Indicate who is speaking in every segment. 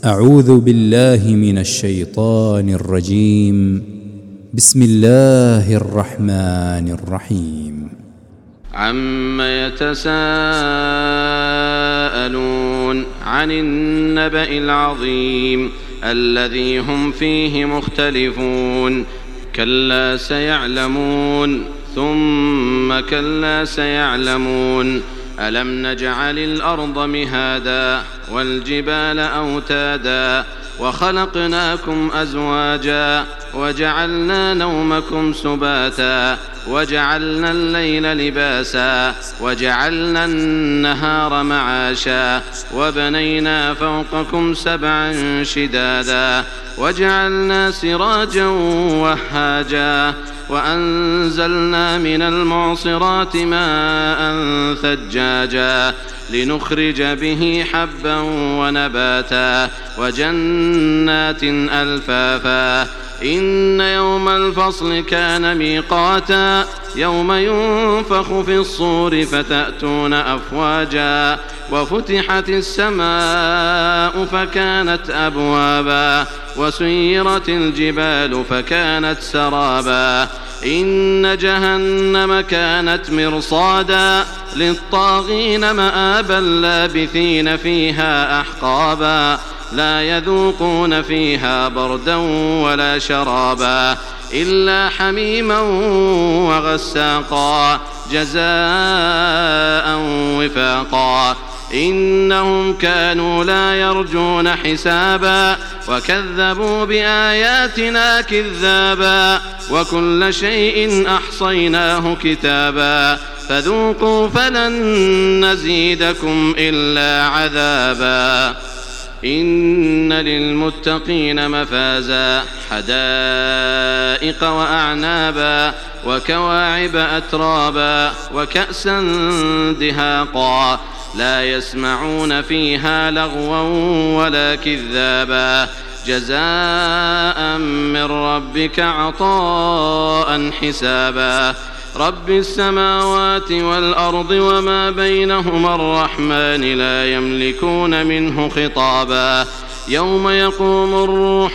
Speaker 1: أعوذ بالله من الشيطان الرجيم. بسم الله الرحمن الرحيم.
Speaker 2: عم يتساءلون عن النبأ العظيم الذي هم فيه مختلفون. كلا سيعلمون ثم كلا سيعلمون. ألم نجعل الأرض مهادا والجبال أوتادا وخلقناكم أزواجا وجعلنا نومكم سباتا وجعلنا الليل لباسا وجعلنا النهار معاشا وبنينا فوقكم سبعا شدادا وجعلنا سراجا وهاجا وأنزلنا من المعصرات ماء ثجاجا لنخرج به حبا ونباتا وجنات ألفافا. إن يوم الفصل كان ميقاتا يوم ينفخ في الصور فتأتون أفواجا وفتحت السماء فكانت أبوابا وسيرت الجبال فكانت سرابا. إن جهنم كانت مرصادا للطاغين مآبا لابثين فيها أحقابا لا يذوقون فيها بردا ولا شرابا إلا حميما وغساقا جزاء وفاقا. إنهم كانوا لا يرجون حسابا وكذبوا بآياتنا كذابا وكل شيء أحصيناه كتابا فذوقوا فلن نزيدكم إلا عذابا. إن للمتقين مفازا حدائق وأعنابا وكواعب أترابا وكأسا دهاقا لا يسمعون فيها لغوا ولا كذابا جزاء من ربك عطاء حسابا. رب السماوات والأرض وما بينهما الرحمن لا يملكون منه خطابا. يوم يقوم الروح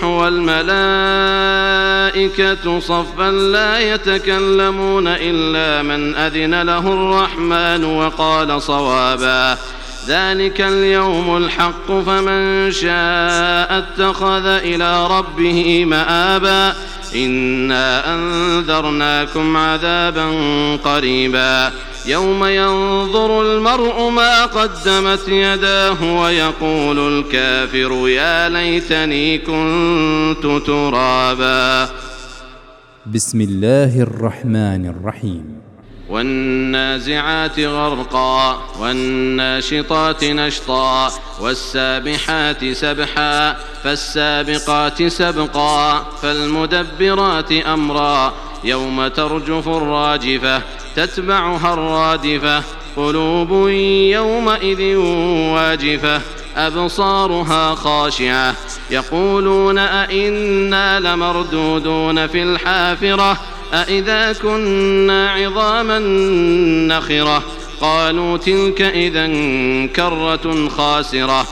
Speaker 2: والملائكة صفا لا يتكلمون إلا من أذن له الرحمن وقال صوابا. ذلك اليوم الحق فمن شاء اتخذ إلى ربه مآبا. إنا أنذرناكم عذابا قريبا يوم ينظر المرء ما قدمت يداه ويقول الكافر يا ليتني كنت ترابا.
Speaker 1: بسم الله الرحمن الرحيم.
Speaker 2: والنازعات غرقا والناشطات نشطا والسابحات سبحا فالسابقات سبقا فالمدبرات أمرا يوم ترجف الراجفة تتبعها الرادفة قلوب يومئذ واجفة أبصارها خاشعة يقولون أئنا لمردودون في الحافرة أئذا كنا عظاما نخرة قالوا تلك إذا كرة خاسرة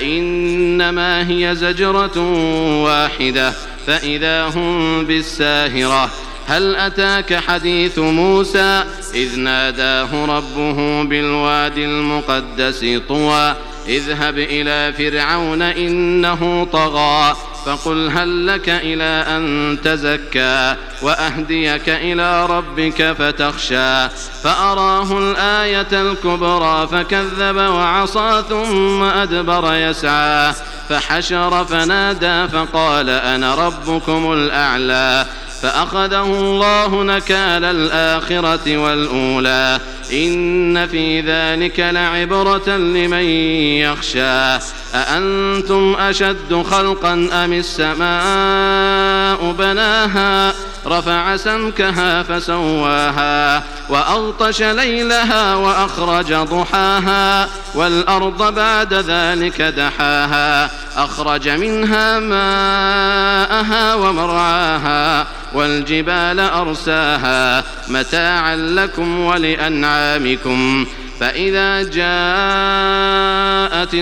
Speaker 2: فإنما هي زجرة واحدة فإذا هم بالساهرة. هل أتاك حديث موسى إذ ناداه ربه بالوادي المقدس طوى اذهب إلى فرعون إنه طغى فقل هل لك إلى أن تزكى وأهديك إلى ربك فتخشى. فأراه الآية الكبرى فكذب وعصى ثم أدبر يسعى فحشر فنادى فقال أنا ربكم الأعلى. فأخذه الله نكال الآخرة والأولى إن في ذلك لعبرة لمن يخشى. أأنتم أشد خلقا أم السماء بناها رفع سمكها فسواها وأغطش ليلها وأخرج ضحاها والأرض بعد ذلك دحاها أخرج منها ماءها ومرعاها والجبال أرساها متاعا لكم ولأنعامكم فإذا جاءت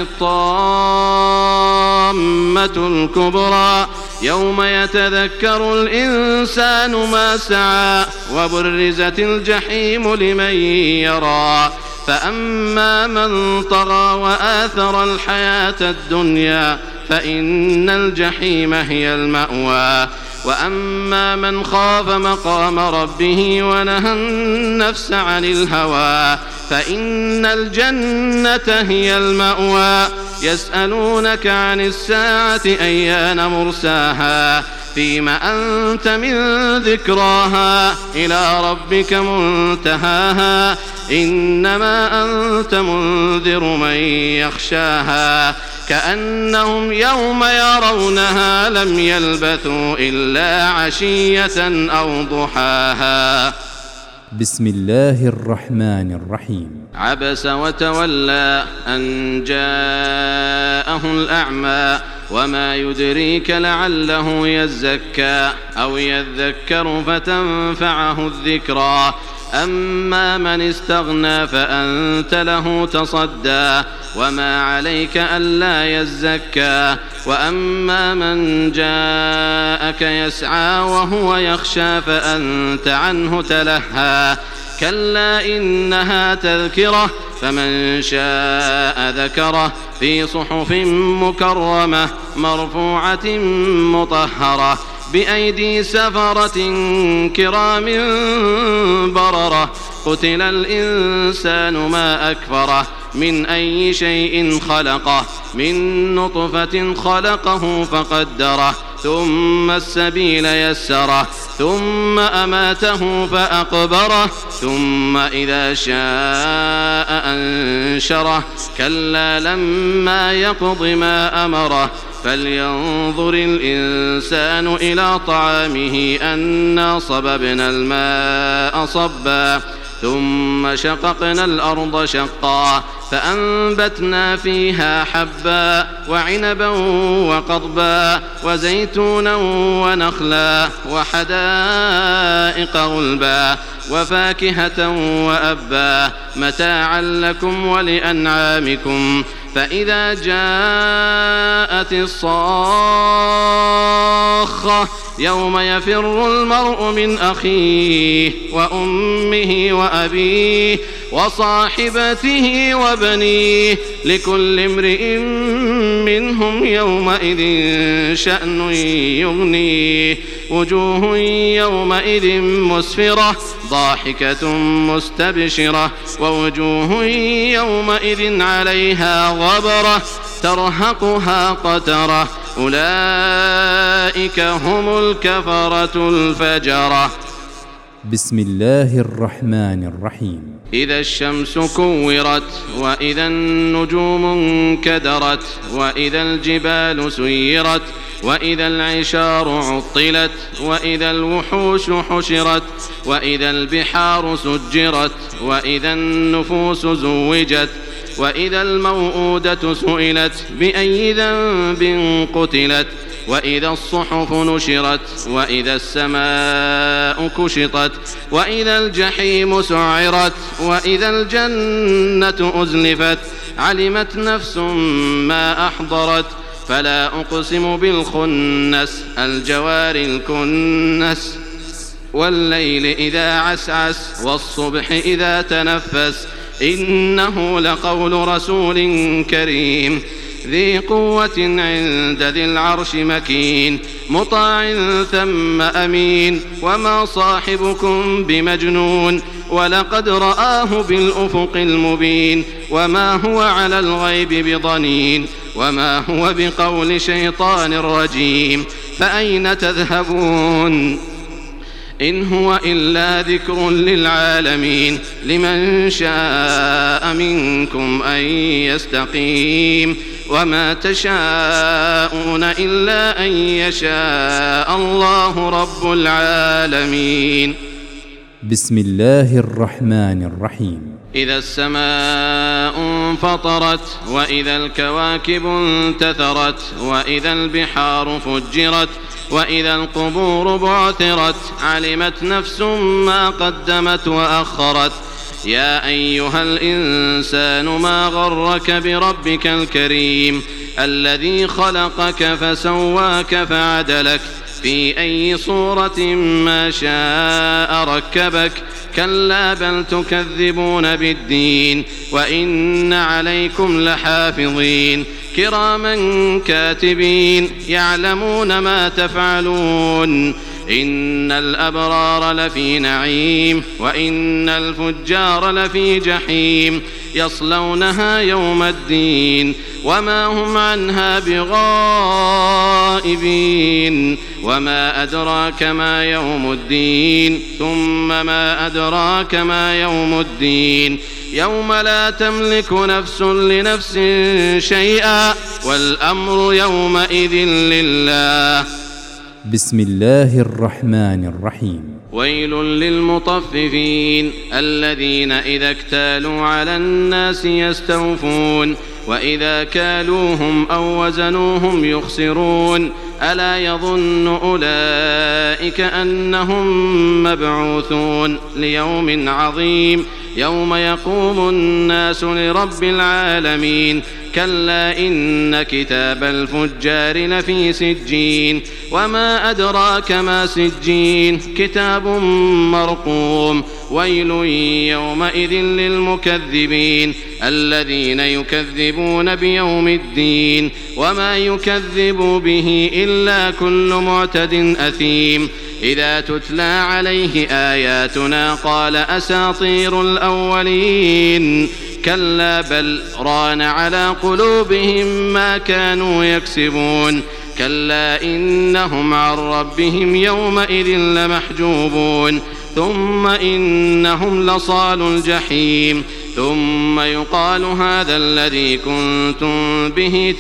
Speaker 2: الطامة الكبرى يوم يتذكر الإنسان ما سعى وبرزت الجحيم لمن يرى فأما من طغى وآثر الحياة الدنيا فإن الجحيم هي المأوى وأما من خاف مقام ربه ونهى النفس عن الهوى فإن الجنة هي المأوى يسألونك عن الساعة أيان مرساها فيم أنت من ذكراها إلى ربك منتهاها إنما أنت منذر من يخشاها كأنهم يوم يرونها لم يلبثوا إلا عشية أو ضحاها.
Speaker 1: بسم الله الرحمن الرحيم.
Speaker 2: عبس وتولى أن جاءه الأعمى وما يدريك لعله يزكى أو يذكر فتنفعه الذكرى أما من استغنى فأنت له تصدى وما عليك ألا يزكى وأما من جاءك يسعى وهو يخشى فأنت عنه تلهى كلا إنها تذكرة فمن شاء ذكره في صحف مكرمة مرفوعة مطهرة بأيدي سفرة كرام بررة قتل الإنسان ما أكفره من أي شيء خلقه من نطفة خلقه فقدره ثم السبيل يسره ثم أماته فأقبره ثم إذا شاء أنشره كلا لما يقض ما أمره فلينظر الإنسان إلى طعامه أنا صببنا الماء صبا ثم شققنا الأرض شقا فأنبتنا فيها حبا وعنبا وقضبا وزيتونا ونخلا وحدائق غلبا وفاكهة وأبا متاعا لكم ولأنعامكم فإذا جاءت الصاخة يوم يفر المرء من أخيه وأمه وأبيه وصاحبته وبنيه لكل امرئ منهم يومئذ شأن يغنيه وجوه يومئذ مسفرة ضاحكة مستبشرة ووجوه يومئذ عليها غبرة ترهقها قترة أولئك هم الكفرة الفجرة.
Speaker 1: بسم الله الرحمن الرحيم.
Speaker 2: إذا الشمس كورت وإذا النجوم انكدرت وإذا الجبال سيرت وإذا العشار عطلت وإذا الوحوش حشرت وإذا البحار سجرت وإذا النفوس زوجت وإذا الموءودة سئلت بأي ذنب قتلت وإذا الصحف نشرت وإذا السماء كشطت وإذا الجحيم سعرت وإذا الجنة أزلفت علمت نفس ما أحضرت فلا أقسم بالخنس الجوار الكنس والليل إذا عسعس والصبح إذا تنفس إنه لقول رسول كريم ذي قوة عند ذي العرش مكين مطاع ثم أمين وما صاحبكم بمجنون ولقد رآه بالأفق المبين وما هو على الغيب بضنين وما هو بقول شيطان رجيم فأين تذهبون إن هو إلا ذكر للعالمين لمن شاء منكم أن يستقيم وما تشاءون إلا أن يشاء الله رب العالمين.
Speaker 1: بسم الله الرحمن الرحيم.
Speaker 2: إذا السماء انفطرت وإذا الكواكب انتثرت وإذا البحار فجرت وإذا القبور بعثرت علمت نفس ما قدمت وأخرت يا أيها الإنسان ما غرك بربك الكريم الذي خلقك فسواك فعدلك في أي صورة ما شاء ركبك كلا بل تكذبون بالدين وإن عليكم لحافظين كراما كاتبين يعلمون ما تفعلون إن الأبرار لفي نعيم وإن الفجار لفي جحيم يصلونها يوم الدين وما هم عنها بغائبين وما أدراك ما يوم الدين ثم ما أدراك ما يوم الدين يوم لا تملك نفس لنفس شيئا والأمر يومئذ لله.
Speaker 1: بسم الله الرحمن الرحيم.
Speaker 2: ويل للمطففين الذين إذا اكتالوا على الناس يستوفون وإذا كالوهم أو وزنوهم يخسرون ألا يظن أولئك أنهم مبعوثون ليوم عظيم يوم يقوم الناس لرب العالمين كلا إن كتاب الفجار لفي سجين وما أدراك ما سجين كتاب مرقوم ويل يومئذ للمكذبين الذين يكذبون بيوم الدين وما يكذب به إلا كل معتد أثيم إذا تتلى عليه آياتنا قال أساطير الأولين كلا بل ران على قلوبهم ما كانوا يكسبون كلا إنهم عن ربهم يومئذ لمحجوبون ثم إنهم لصال الجحيم ثم يقال هذا الذي كنتم به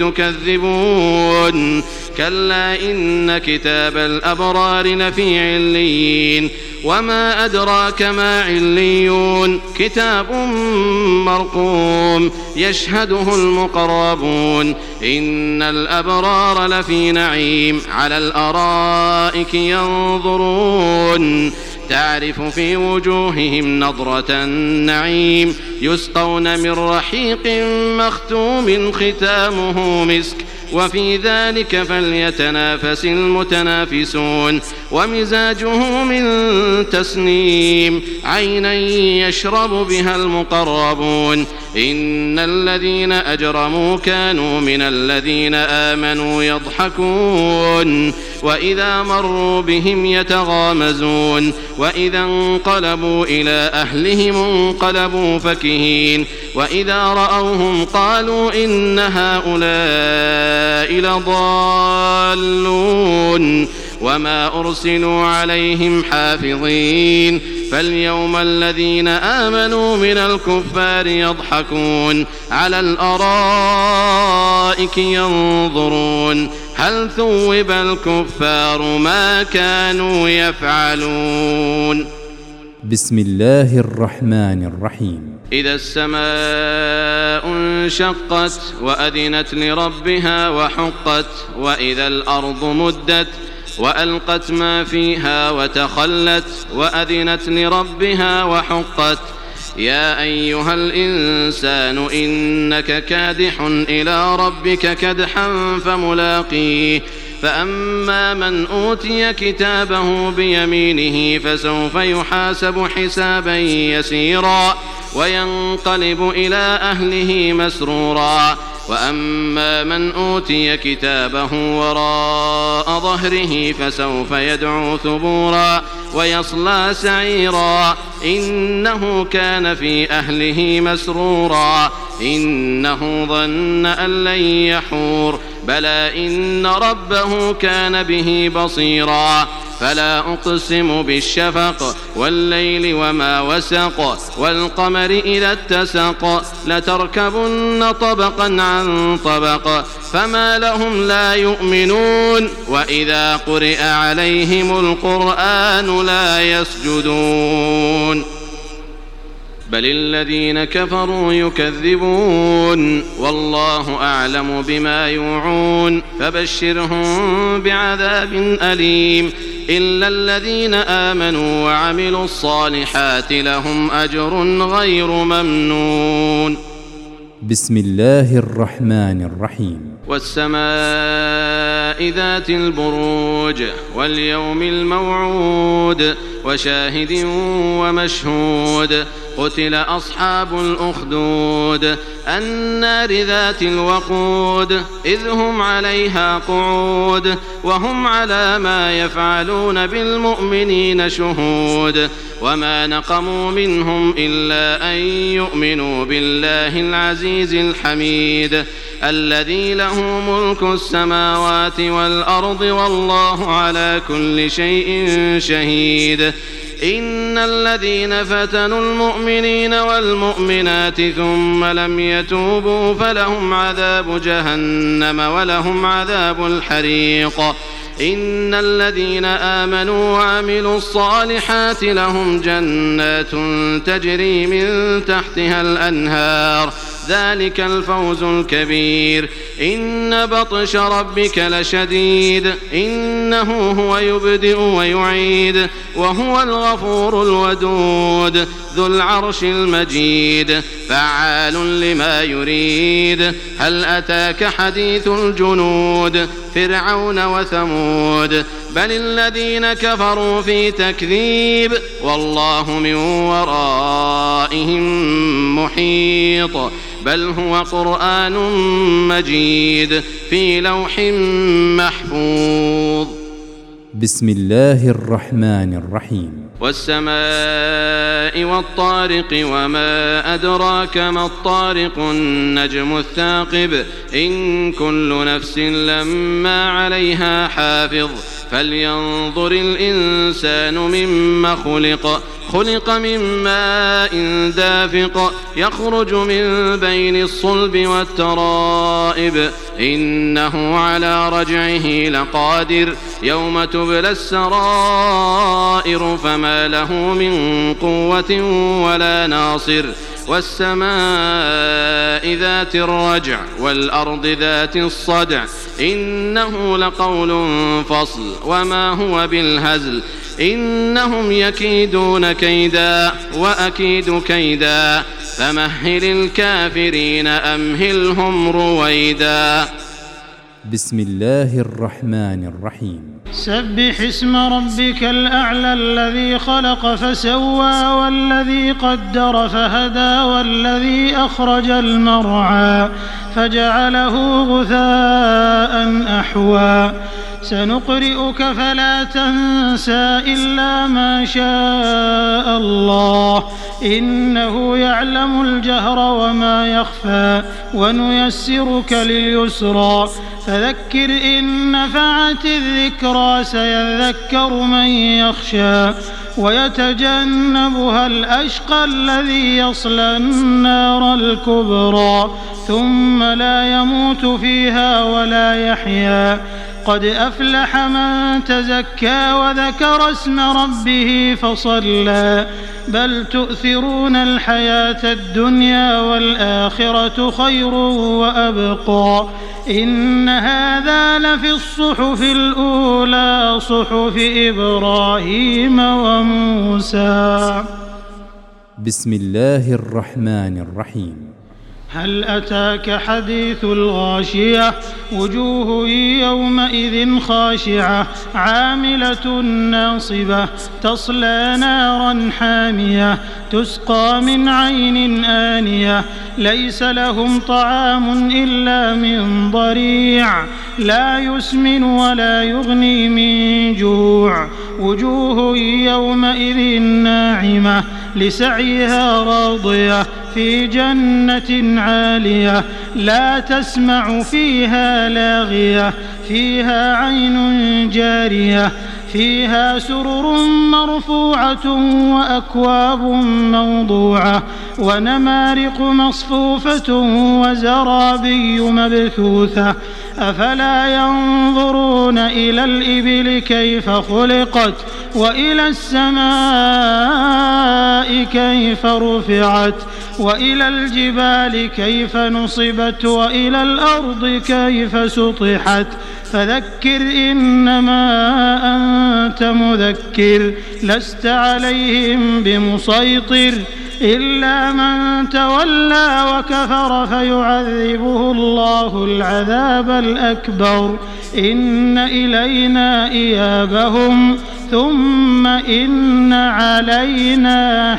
Speaker 2: تكذبون كلا إن كتاب الأبرار لفي عليين وما أدراك ما عليون كتاب مرقوم يشهده المقربون إن الأبرار لفي نعيم على الأرائك ينظرون تعرف في وجوههم نضرة النعيم يسقون من رحيق مختوم ختامه مسك وفي ذلك فليتنافس المتنافسون ومزاجه من تسنيم عينا يشرب بها المقربون إن الذين أجرموا كانوا من الذين آمنوا يضحكون وإذا مروا بهم يتغامزون وإذا انقلبوا إلى أهلهم انقلبوا فكهين وإذا رأوهم قالوا إن هؤلاء لضالون وما أرسلوا عليهم حافظين فاليوم الذين آمنوا من الكفار يضحكون على الأرائك ينظرون هل ثوب الكفار ما كانوا يفعلون.
Speaker 1: بسم الله الرحمن الرحيم.
Speaker 2: إذا السماء انشقت وأذنت لربها وحقت وإذا الأرض مدت وألقت ما فيها وتخلت وأذنت لربها وحقت يا أيها الإنسان إنك كادح إلى ربك كدحا فملاقيه فأما من أوتي كتابه بيمينه فسوف يحاسب حسابا يسيرا وينقلب إلى أهله مسرورا وأما من أوتي كتابه وراء ظهره فسوف يدعو ثبورا ويصلى سعيرا إنه كان في أهله مسرورا إنه ظن أن لن يحور بلى إن ربه كان به بصيرا فلا أقسم بالشفق والليل وما وسق والقمر إذا اتسق لتركبن طبقا عن طبق فما لهم لا يؤمنون وإذا قرئ عليهم القرآن لا يسجدون بل الذين كفروا يكذبون والله أعلم بما يوعون فبشرهم بعذاب أليم إلا الذين آمنوا وعملوا الصالحات لهم أجر غير ممنون.
Speaker 1: بسم الله الرحمن الرحيم.
Speaker 2: والسماء ذات البروج واليوم الموعود وشاهد ومشهود قتل أصحاب الأخدود النار ذات الوقود إذ هم عليها قعود وهم على ما يفعلون بالمؤمنين شهود وما نقموا منهم إلا أن يؤمنوا بالله العزيز الحميد الذي له ملك السماوات والأرض والله على كل شيء شهيد. إن الذين فتنوا المؤمنين والمؤمنات ثم لم يتوبوا فلهم عذاب جهنم ولهم عذاب الحريق. إن الذين آمنوا وعملوا الصالحات لهم جنات تجري من تحتها الأنهار ذلك الفوز الكبير. إن بطش ربك لشديد إنه هو يبدئ ويعيد وهو الغفور الودود ذو العرش المجيد فعال لما يريد. هل أتاك حديث الجنود فرعون وثمود بل الذين كفروا في تكذيب والله من ورائهم محيط بل هو قرآن مجيد في لوح محفوظ.
Speaker 1: بسم الله الرحمن الرحيم.
Speaker 2: والسماء والطارق وما أدراك ما الطارق النجم الثاقب إن كل نفس لما عليها حافظ فلينظر الإنسان مما خلق من ماء دافق يخرج من بين الصلب والترائب إنه على رجعه لقادر يوم تبلى السرائر فما له من قوة ولا ناصر. والسماء ذات الرجع والأرض ذات الصدع إنه لقول فصل وما هو بالهزل إنهم يكيدون كيدا وأكيد كيدا فمهل الكافرين أمهلهم رويدا.
Speaker 1: بسم الله الرحمن الرحيم.
Speaker 3: سبح اسم ربك الأعلى الذي خلق فسوى والذي قدر فهدى والذي أخرج المرعى فجعله غثاء أحوى سنقرئك فلا تنسى إلا ما شاء الله إنه يعلم الجهر وما يخفى ونيسرك لليسرى فذكر إن نفعت الذكرى سيذكر من يخشى ويتجنبها الأشقى الذي يصلى النار الكبرى ثم لا يموت فيها ولا يحيا قد أفلح من تزكى وذكر اسم ربه فصلى بل تؤثرون الحياة الدنيا والآخرة خير وأبقى إن هذا لفي الصحف الأولى صحف إبراهيم وموسى.
Speaker 1: بسم الله الرحمن الرحيم.
Speaker 3: هل أتاك حديث الغاشية وجوه يومئذ خاشعة عاملة ناصبة تصلى نارا حامية تسقى من عين آنية ليس لهم طعام إلا من ضريع لا يسمن ولا يغني من جوع وجوه يومئذ ناعمة لسعيها راضية في جنة عالية لا تسمع فيها لاغية فيها عين جارية فيها سرر مرفوعة وأكواب موضوعة ونمارق مصفوفة وزرابي مبثوثة أفلا ينظرون إلى الإبل كيف خلقت وإلى السماء كيف رفعت وإلى الجبال كيف نصبت وإلى الأرض كيف سطحت فذكر إنما وأنت مذكر لست عليهم بمسيطر إلا من تولى وكفر فيعذبه الله العذاب الأكبر إن إلينا إيابهم ثم إن علينا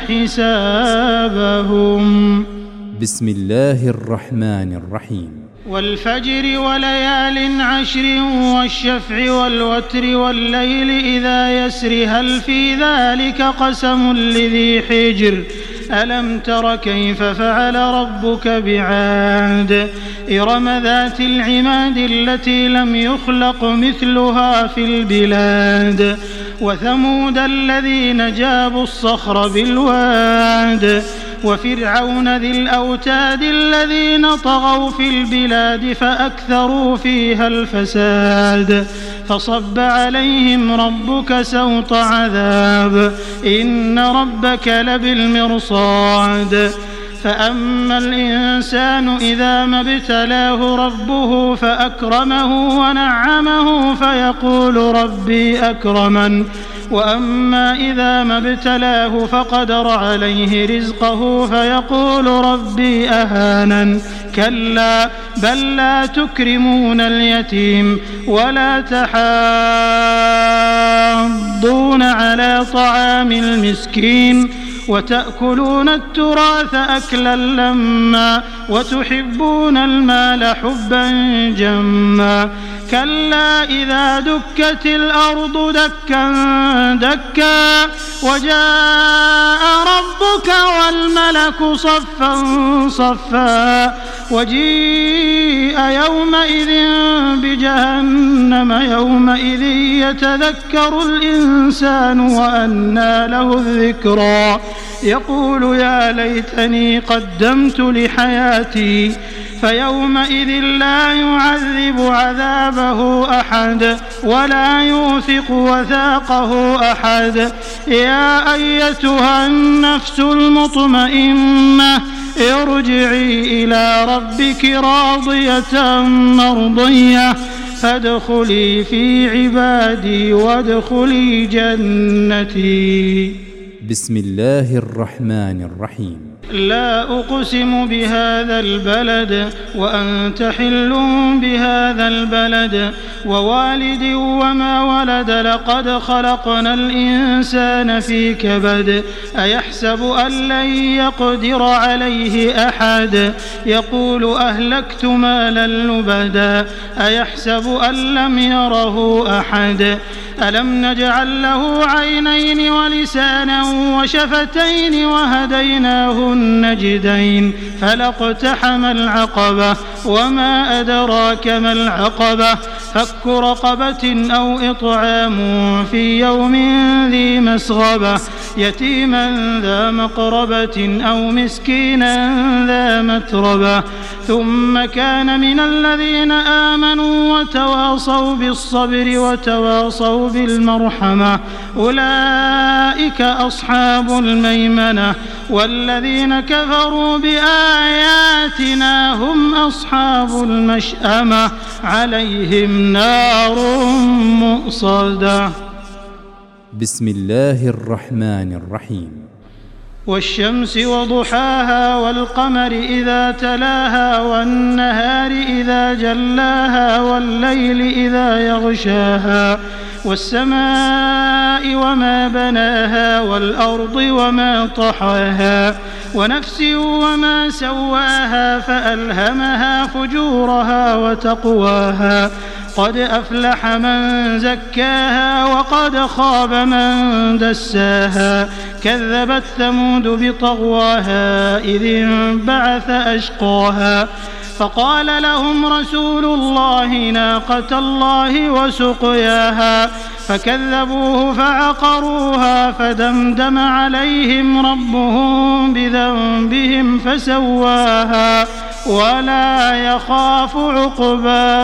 Speaker 3: حسابهم.
Speaker 1: بسم الله الرحمن الرحيم.
Speaker 3: والفجر وليال عشر والشفع والوتر والليل إذا يسر هل في ذلك قسم لذي حجر ألم تر كيف فعل ربك بعاد إرم ذات العماد التي لم يخلق مثلها في البلاد وثمود الذين جابوا الصخر بالواد وفرعون ذي الأوتاد الذين طغوا في البلاد فأكثروا فيها الفساد فصب عليهم ربك سوط عذاب إن ربك لبالمرصاد فأما الإنسان إذا ما ابتلاه ربه فأكرمه ونعمه فيقول ربي أكرمن وأما إذا ما ابتلاه فقدر عليه رزقه فيقول ربي أهانن كلا بل لا تكرمون اليتيم ولا تحاضون على طعام المسكين وتأكلون التراث أكلا لما وتحبون المال حبا جما كلا إذا دكت الأرض دكا دكا وجاء ربك والملك صفا صفا وجيء يومئذ بجهنم يومئذ يتذكر الإنسان وأنى له الذكرى يقول يا ليتني قدمت لحياتي فيومئذ لا يعذب عذابه أحد ولا يوثق وثاقه أحد يا أيتها النفس المطمئنة ارجعي إلى ربك راضية مرضية فادخلي في عبادي وادخلي جنتي.
Speaker 1: بسم الله الرحمن الرحيم.
Speaker 3: لا أقسم بهذا البلد وأنت حل بهذا البلد ووالد وما ولد لقد خلقنا الإنسان في كبد أيحسب أن لن يقدر عليه أحد يقول أهلكت مالا لبدا أيحسب أن لم يره أحد ألم نجعل له عينين ولسانا وشفتين وهديناه النجدين فلاقتحم العقبة وما أدراك ما العقبة فك رقبة أو إطعام في يوم ذي مسغبة يتيما ذا مقربة أو مسكينا ذا متربة ثم كان من الذين آمنوا وتواصوا بالصبر وتواصوا بالمرحمة أولئك أصحاب الميمنة والذين كفروا بآياتنا هم أصحاب المشأمة عليهم نار مؤصدة.
Speaker 1: بسم الله الرحمن الرحيم.
Speaker 3: والشمس وضحاها والقمر إذا تلاها والنهار إذا جلاها والليل إذا يغشاها والسماء وما بناها والأرض وما طحاها ونفس وما سواها فألهمها فجورها وتقواها قد أفلح من زكاها وقد خاب من دساها كذبت ثمود بطغواها إذ انبعث أشقاها فقال لهم رسول الله ناقة الله وسقياها فكذبوه فعقروها فدمدم عليهم ربهم بذنبهم فسواها ولا يخاف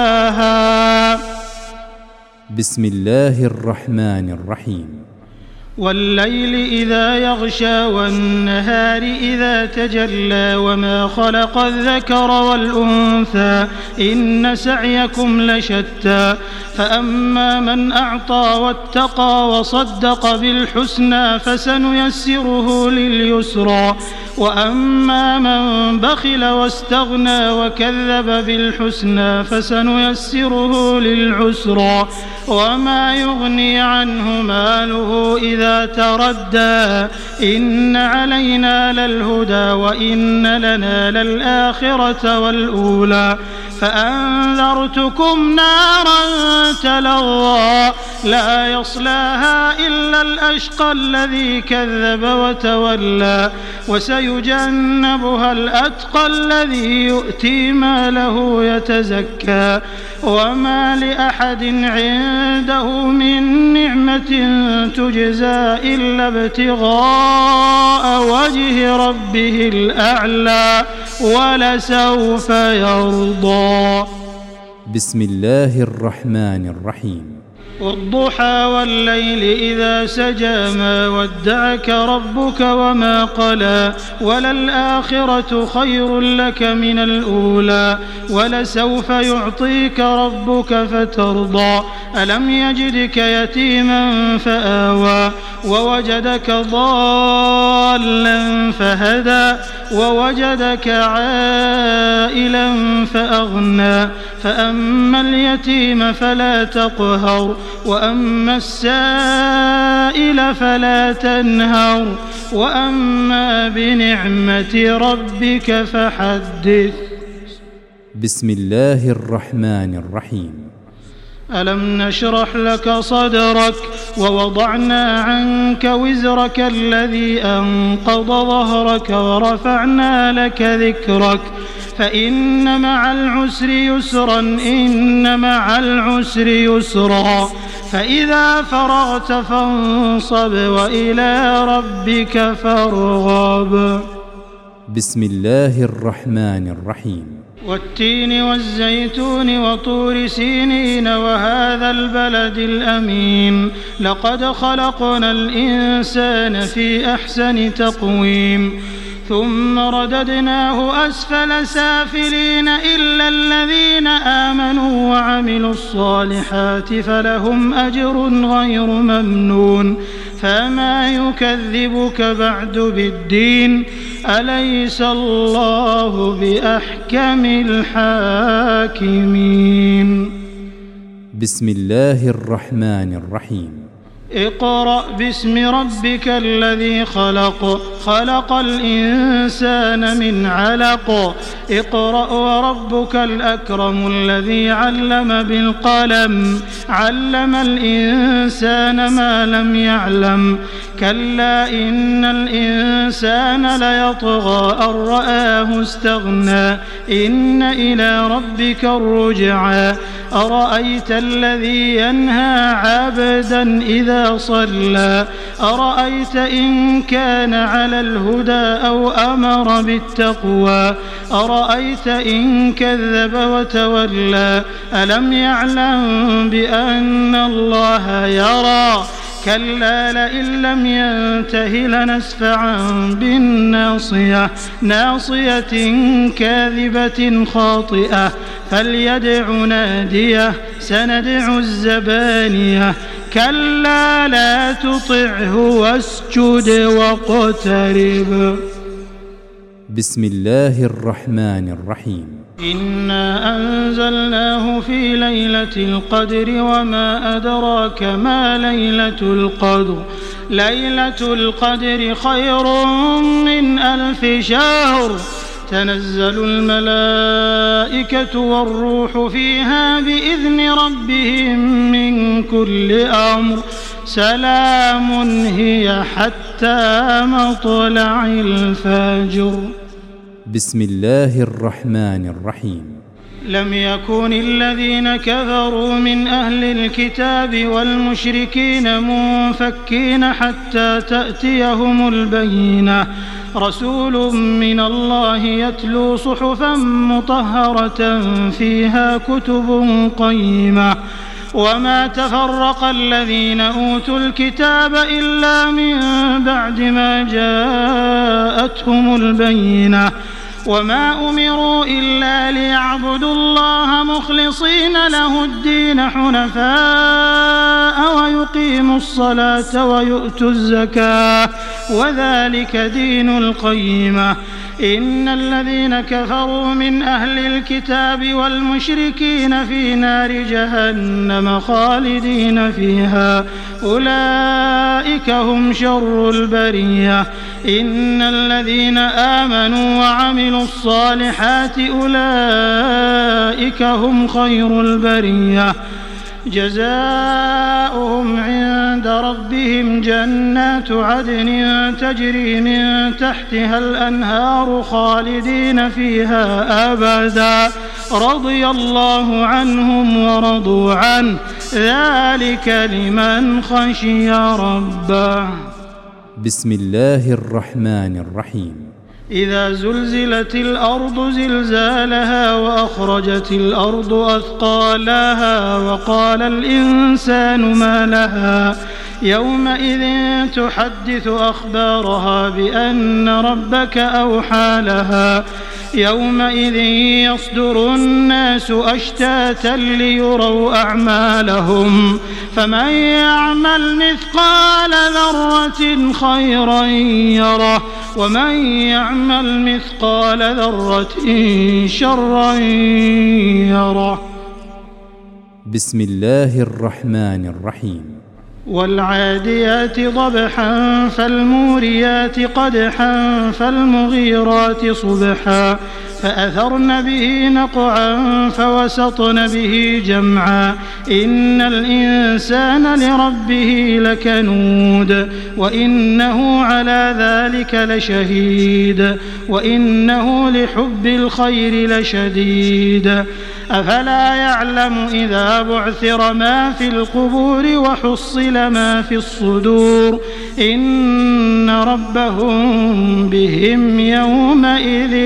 Speaker 3: عقباها.
Speaker 1: بسم الله الرحمن الرحيم.
Speaker 3: والليل إذا يغشى والنهار إذا تجلى وما خلق الذكر والأنثى إن سعيكم لشتى فأما من أعطى واتقى وصدق بالحسنى فسنيسره لليسرى وأما من بخل واستغنى وكذب بالحسنى فسنيسره للعسرى وما يغني عنه ماله إذا تردى إن علينا للهدى وإن لنا للآخرة والأولى فأنذرتكم نارا تلظى لا يصلاها إلا الأشقى الذي كذب وتولى وسيجنبها الأتقى الذي يؤتي ماله يتزكى وما لأحد عنده من نعمة تجزى إلا ابتغاء وجه ربه الأعلى ولسوف يرضى.
Speaker 1: بسم الله الرحمن الرحيم.
Speaker 3: والضحى والليل إذا سجى ما ودعك ربك وما قلى وللآخرة خير لك من الأولى ولسوف يعطيك ربك فترضى ألم يجدك يتيما فآوى ووجدك ضالا فهدى ووجدك عائلا فأغنى فأما اليتيم فلا تقهر وأما السائل فلا تنهر وأما بنعمة ربك فحدث.
Speaker 1: بسم الله الرحمن الرحيم.
Speaker 3: ألم نشرح لك صدرك ووضعنا عنك وزرك الذي أنقض ظهرك ورفعنا لك ذكرك فإن مع العسر يسرا إن مع العسر يسرا فإذا فرغت فانصب وإلى ربك فارغب.
Speaker 1: بسم الله الرحمن الرحيم.
Speaker 3: والتين والزيتون وطور سينين وهذا البلد الأمين لقد خلقنا الإنسان في أحسن تقويم ثم رددناه أسفل سافلين إلا الذين آمنوا وعملوا الصالحات فلهم أجر غير ممنون فما يكذبك بعد بالدين أليس الله بأحكم الحاكمين.
Speaker 1: بسم الله الرحمن الرحيم.
Speaker 3: اقرأ باسم ربك الذي خلق خلق الإنسان من علق اقرأ وربك الأكرم الذي علم بالقلم علم الإنسان ما لم يعلم كلا إن الإنسان ليطغى أن رآه استغنى إن إلى ربك الرجعى أرأيت الذي ينهى عبدا إذا صلى أرأيت إن كان على الهدى أو أمر بالتقوى أرأيت إن كذب وتولى ألم يعلم بأن الله يرى كلا لئن لم ينته لنسفعا بالناصية ناصية كاذبة خاطئة فليدع ناديه سندع الزبانية كلا لا تطعه واسجد واقترب.
Speaker 1: بسم الله الرحمن الرحيم.
Speaker 3: إنا أنزلناه في ليلة القدر وما أدراك ما ليلة القدر ليلة القدر خير من 1000 شهر تنزل الملائكة والروح فيها بإذن ربهم من كل أمر سلام هي حتى مطلع الفجر.
Speaker 1: بسم الله الرحمن الرحيم.
Speaker 3: لم يكن الذين كفروا من أهل الكتاب والمشركين منفكين حتى تأتيهم البينة رسول من الله يتلو صحفا مطهرة فيها كتب قيمة وما تفرق الذين أوتوا الكتاب إلا من بعد ما جاءتهم البينة وما أمروا إلا ليعبدوا الله مخلصين له الدين حنفاء ويقيموا الصلاة ويؤتوا الزكاة وذلك دين القيمة إن الذين كفروا من أهل الكتاب والمشركين في نار جهنم خالدين فيها أولئك هم شر البرية إن الذين آمنوا وعملوا الصالحات أولئك هم خير البرية جزاؤهم عند ربهم جنات عدن تجري من تحتها الأنهار خالدين فيها أبدا رضي الله عنهم ورضوا عنه ذلك لمن خشي ربه.
Speaker 1: بسم الله الرحمن الرحيم.
Speaker 3: إذا زلزلت الأرض زلزالها وأخرجت الأرض أثقالها وقال الإنسان ما لها يومئذ تحدث أخبارها بأن ربك أوحى لها يومئذ يصدر الناس أشتاتا ليروا أعمالهم فمن يعمل مثقال ذرة خيرا يره ومن يعمل مثقال ذرة شرا يره.
Speaker 1: بسم الله الرحمن الرحيم.
Speaker 3: والعاديات ضبحا فالموريات قدحا فالمغيرات صبحا فأثرن به نقعا فوسطن به جمعا إن الإنسان لربه لكنود وإنه على ذلك لشهيد وإنه لحب الخير لشديد أفلا يعلم إذا بعثر ما في القبور وحصل ما في الصدور إن ربهم بهم يومئذ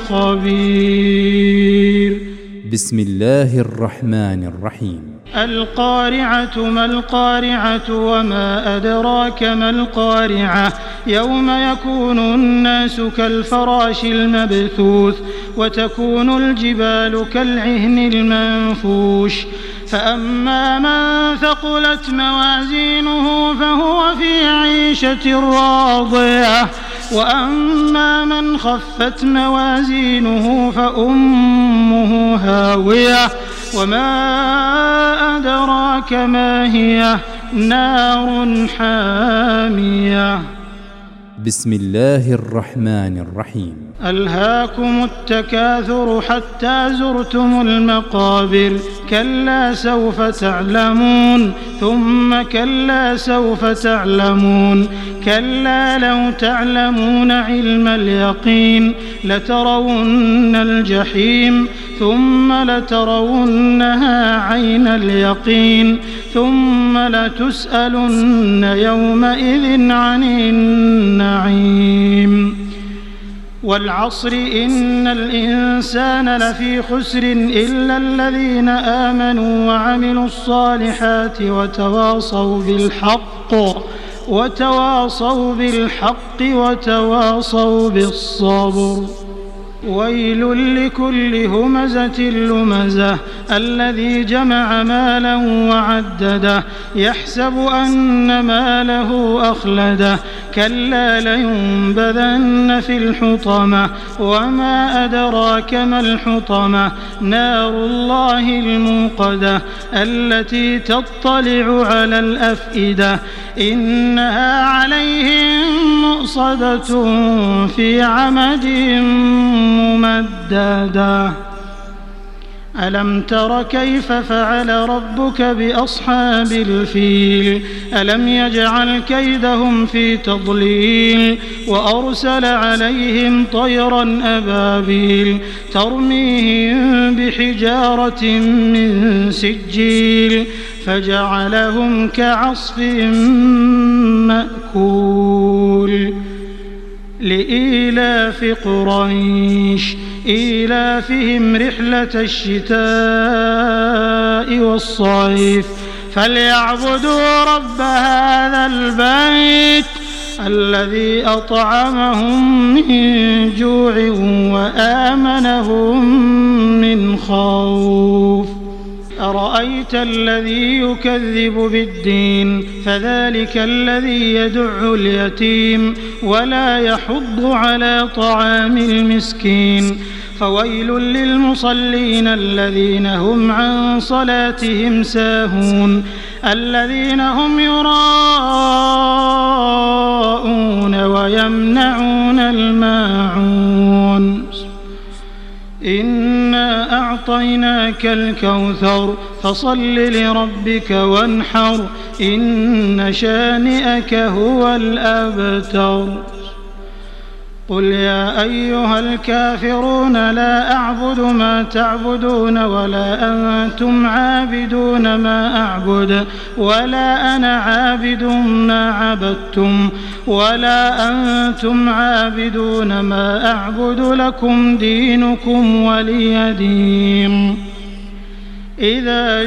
Speaker 3: لخبير.
Speaker 1: بسم الله الرحمن الرحيم.
Speaker 3: القارعة ما القارعة وما أدراك ما القارعة يوم يكون الناس كالفراش المبثوث وتكون الجبال كالعهن المنفوش فأما من ثقلت موازينه فهو في عيشة راضية وأما من خفت موازينه فأمه هاوية وما أدراك ما هي نار حامية.
Speaker 1: بسم الله الرحمن الرحيم.
Speaker 3: ألهاكم التكاثر حتى زرتم المقابر كلا سوف تعلمون ثم كلا سوف تعلمون كلا لو تعلمون علم اليقين لترون الجحيم ثم لترونها عين اليقين ثم لتسألن يومئذ عن النعيم. والعصر إن الإنسان لفي خسر إلا الذين آمنوا وعملوا الصالحات وتواصوا بالحق وتواصوا بالصبر. ويل لكل همزة لمزة الذي جمع مالا وعدده يحسب أن ماله أخلده كلا لينبذن في الحطمة وما أدراك ما الحطمة نار الله الموقدة التي تطلع على الأفئدة إنها عليهم مؤصدة في عمد ممددة. ألم تر كيف فعل ربك بأصحاب الفيل ألم يجعل كيدهم في تضليل وأرسل عليهم طيرا أبابيل ترميهم بحجارة من سجيل فجعلهم كعصف مأكول. لإيلاف قريش إيلافهم رحلة الشتاء والصيف فليعبدوا رب هذا البيت الذي أطعمهم من جوع وآمنهم من خوف. أرأيت الذي يكذب بالدين فذلك الذي يدع اليتيم ولا يحض على طعام المسكين. فويل للمصلين الذين هم عن صلاتهم ساهون الذين هم يراءون ويمنعون الماعون. إنا أعطيناك الكوثر فصل لربك وانحر إن شانئك هو الأبتر. قل يا أيها الكافرون لا أعبد ما تعبدون ولا أنتم عابدون ما أعبد ولا أنا عابد ما عبدتم ولا أنتم عابدون ما أعبد لكم دينكم ولي دين. إذا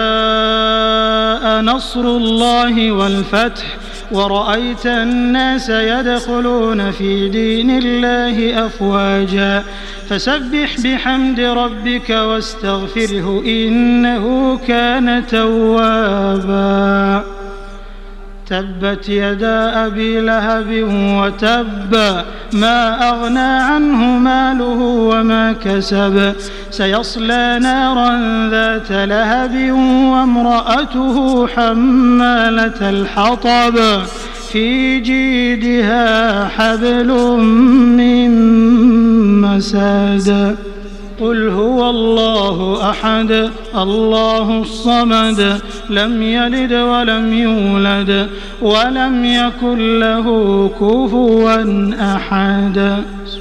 Speaker 3: جاء نصر الله والفتح ورأيت الناس يدخلون في دين الله أفواجا فسبح بحمد ربك واستغفره إنه كان توابا. تبت يدا أبي لهب وتب ما أغنى عنه ماله وما كسب سيصلى نارا ذات لهب وامرأته حمالة الحطب في جيدها حبل من مسد. قل هو الله أحد الله الصمد لم يلد ولم يولد ولم يكن له كفوا أحد.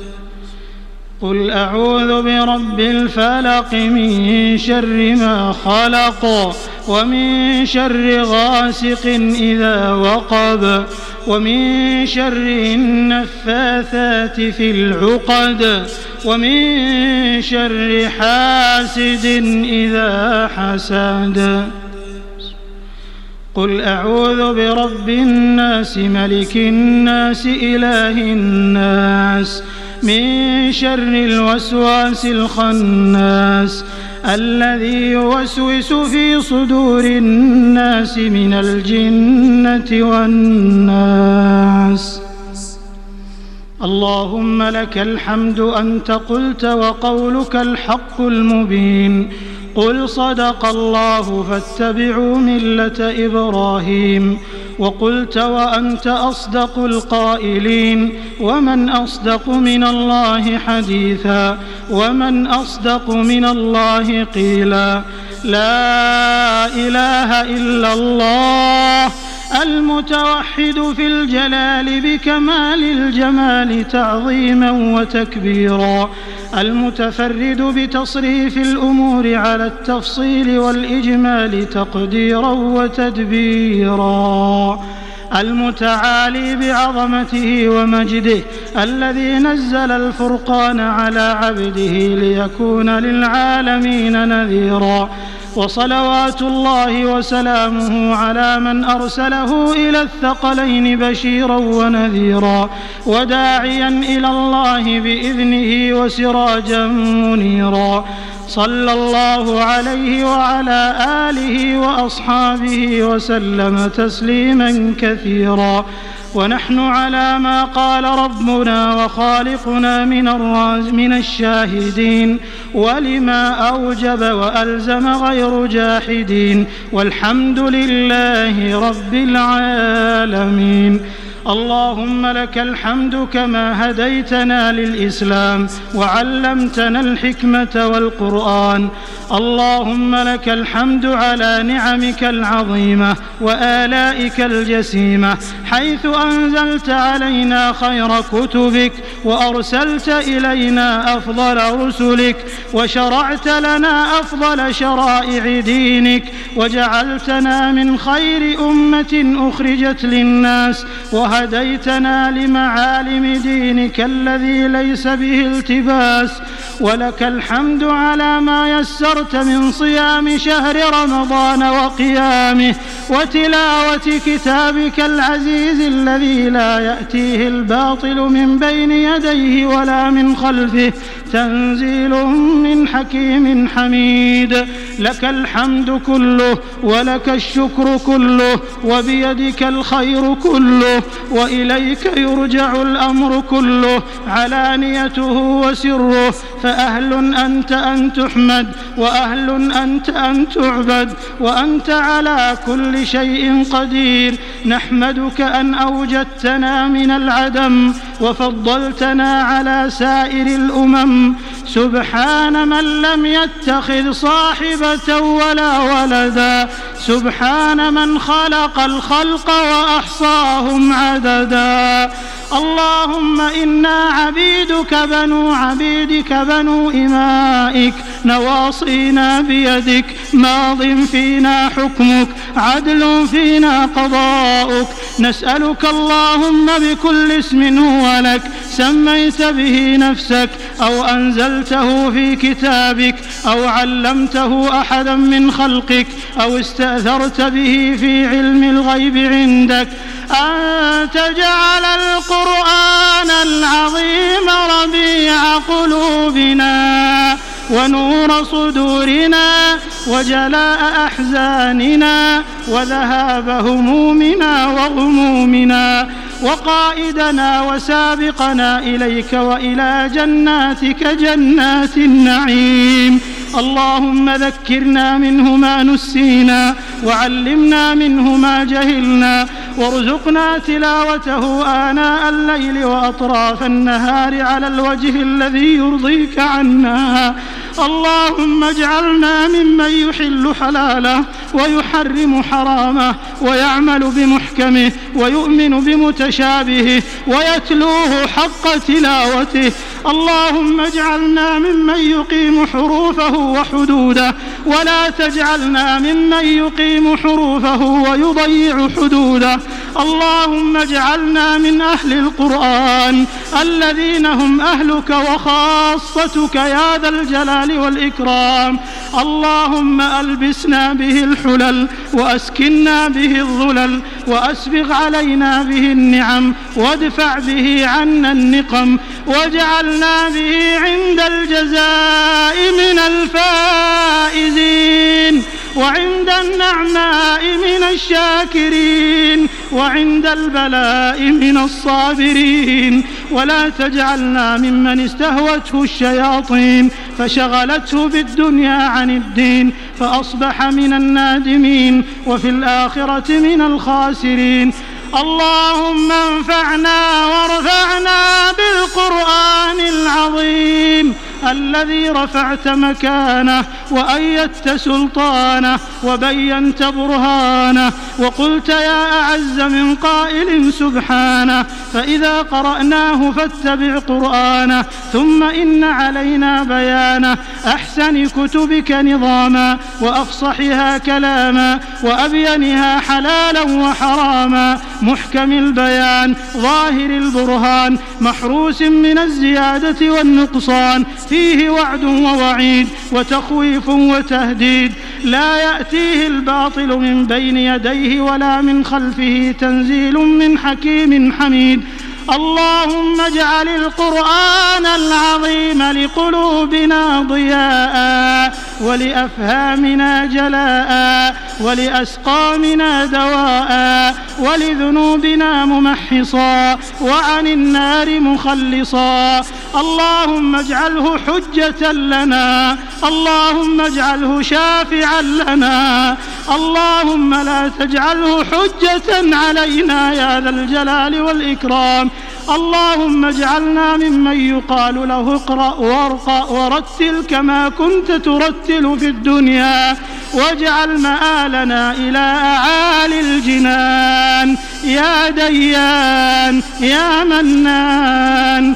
Speaker 3: قل أعوذ برب الفلق من شر ما خلق ومن شر غاسق إذا وقب ومن شر النفاثات في العقد ومن شر حاسد إذا حسد. قل أعوذ برب الناس ملك الناس إله الناس من شر الوسواس الخناس الذي يوسوس في صدور الناس من الجنة والناس. اللهم لك الحمد أنت قلت وقولك الحق المبين. قل صدق الله فاتبعوا ملة إبراهيم وقلت وأنت أصدق القائلين ومن أصدق من الله حديثا ومن أصدق من الله قيلا. لا إله إلا الله المتوحد في الجلال بكمال الجمال تعظيما وتكبيرا المتفرد بتصريف الأمور على التفصيل والإجمال تقديرا وتدبيرا المتعالي بعظمته ومجده الذي نزل الفرقان على عبده ليكون للعالمين نذيرا. وصلوات الله وسلامه على من أرسله إلى الثقلين بشيرا ونذيرا وداعيا إلى الله بإذنه وسراجا منيرا. صلى الله عليه وعلى آله وأصحابه وسلم تسليما كثيرا. ونحن على ما قال ربنا وخالقنا من الشاهدين ولما أوجب وألزم غير جاحدين والحمد لله رب العالمين. اللهم لك الحمد كما هديتنا للإسلام وعلمتنا الحكمة والقرآن. اللهم لك الحمد على نعمك العظيمة وآلائك الجسيمة حيث أنزلت علينا خير كتبك وأرسلت إلينا أفضل رسلك وشرعت لنا أفضل شرائع دينك وجعلتنا من خير أمة أخرجت للناس وهديتنا لمعالم دينك الذي ليس به التباس، ولك الحمد على ما يسرت من صيام شهر رمضان وقيامه وتلاوة كتابك العزيز الذي لا يأتيه الباطل من بين يديه ولا من خلفه، تنزيل من حكيم حميد. لك الحمد كله ولك الشكر كله وبيدك الخير كله وإليك يرجع الأمر كله علانيته وسره، فأهل أنت أن تحمد وأهل أنت أن تعبد وأنت على كل شيء قدير. نحمدك أن أوجدتنا من العدم وفضلتنا على سائر الأمم. سبحان من لم يتخذ صاحبة ولا ولدا، سبحان من خلق الخلق وأحصاهم عددا. اللهم إنا عبيدك بنو عبيدك بنو إمائك، نواصينا بيدك، ماض فينا حكمك، عدل فينا قضاؤك. نسألك اللهم بكل اسم هو لك سميت به نفسك أو أنزلته في كتابك أو علمته أحدا من خلقك أو استأثرت به في علم الغيب عندك، أن تجعل القرآن العظيم ربيع قلوبنا ونور صدورنا وجلاء أحزاننا وذهاب همومنا وغمومنا، وقائدنا وسابقنا إليك وإلى جناتك جنات النعيم. اللهم ذكرنا منه ما نسينا وعلمنا منه ما جهلنا، وارزقنا تلاوته آناء الليل وأطراف النهار على الوجه الذي يرضيك عنا. اللهم اجعلنا ممن يحل حلاله ويحرم حرامه ويعمل بمحكمه ويؤمن بمتشابهه ويتلوه حق تلاوته. اللهم اجعلنا ممن يقيم حروفه وحدوده، ولا تجعلنا ممن يقيم حروفه ويضيع حدوده. اللهم اجعلنا من أهل القرآن الذين هم أهلك وخاصتك يا ذا الجلال والإكرام. اللهم ألبسنا به الحلل وأسكننا به الظلل وأسبغ علينا به النعم وادفع به عنا النقم، واجعلنا به عند الجزاء من الفائزين، وعند النعماء من الشاكرين، وعند البلاء من الصابرين. ولا تجعلنا ممن استهوته الشياطين فشغلته بالدنيا عن الدين فأصبح من النادمين وفي الآخرة من الخاسرين. اللهم انفعنا وارفعنا بالقرآن العظيم الذي رفعت مكانه وأيدت سلطانه وبينت برهانه، وقلت يا أعز من قائل سبحانه فإذا قرأناه فاتبع قرآنه ثم إن علينا بيانه، أحسن كتبك نظاما وأفصحها كلاما وأبينها حلالا وحراما، محكم البيان ظاهر البرهان محروس من الزيادة والنقصان، فيه وعد ووعيد وتخويف وتهديد، لا يأتيه الباطل من بين يديه ولا من خلفه، تنزيل من حكيم حميد. اللهم اجعل القرآن العظيم لقلوبنا ضياء ولأفهامنا جلاء ولأسقامنا دواء ولذنوبنا ممحصا وعن النار مخلصا. اللهم اجعله حجة لنا، اللهم اجعله شافعا لنا، اللهم لا تجعله حجة علينا يا ذا الجلال والإكرام. اللهم اجعلنا ممن يقال له اقرأ وارقى ورتل كما كنت ترتل في الدنيا، واجعل مآلنا إلى أعالي الجنان يا ديان يا منان.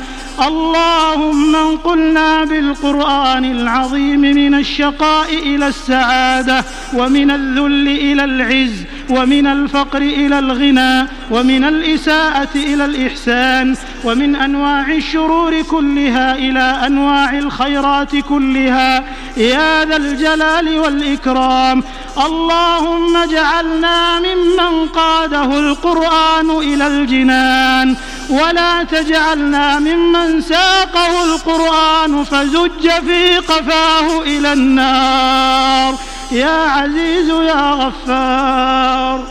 Speaker 3: اللهم انقلنا بالقرآن العظيم من الشقاء إلى السعادة ومن الذل إلى العز ومن الفقر إلى الغنى، ومن الإساءة إلى الإحسان، ومن أنواع الشرور كلها إلى أنواع الخيرات كلها يا ذا الجلال والإكرام. اللهم اجعلنا ممن قاده القرآن إلى الجنان، ولا تجعلنا ممن ساقه القرآن فزج في قفاه إلى النار يا عزيز يا غفار.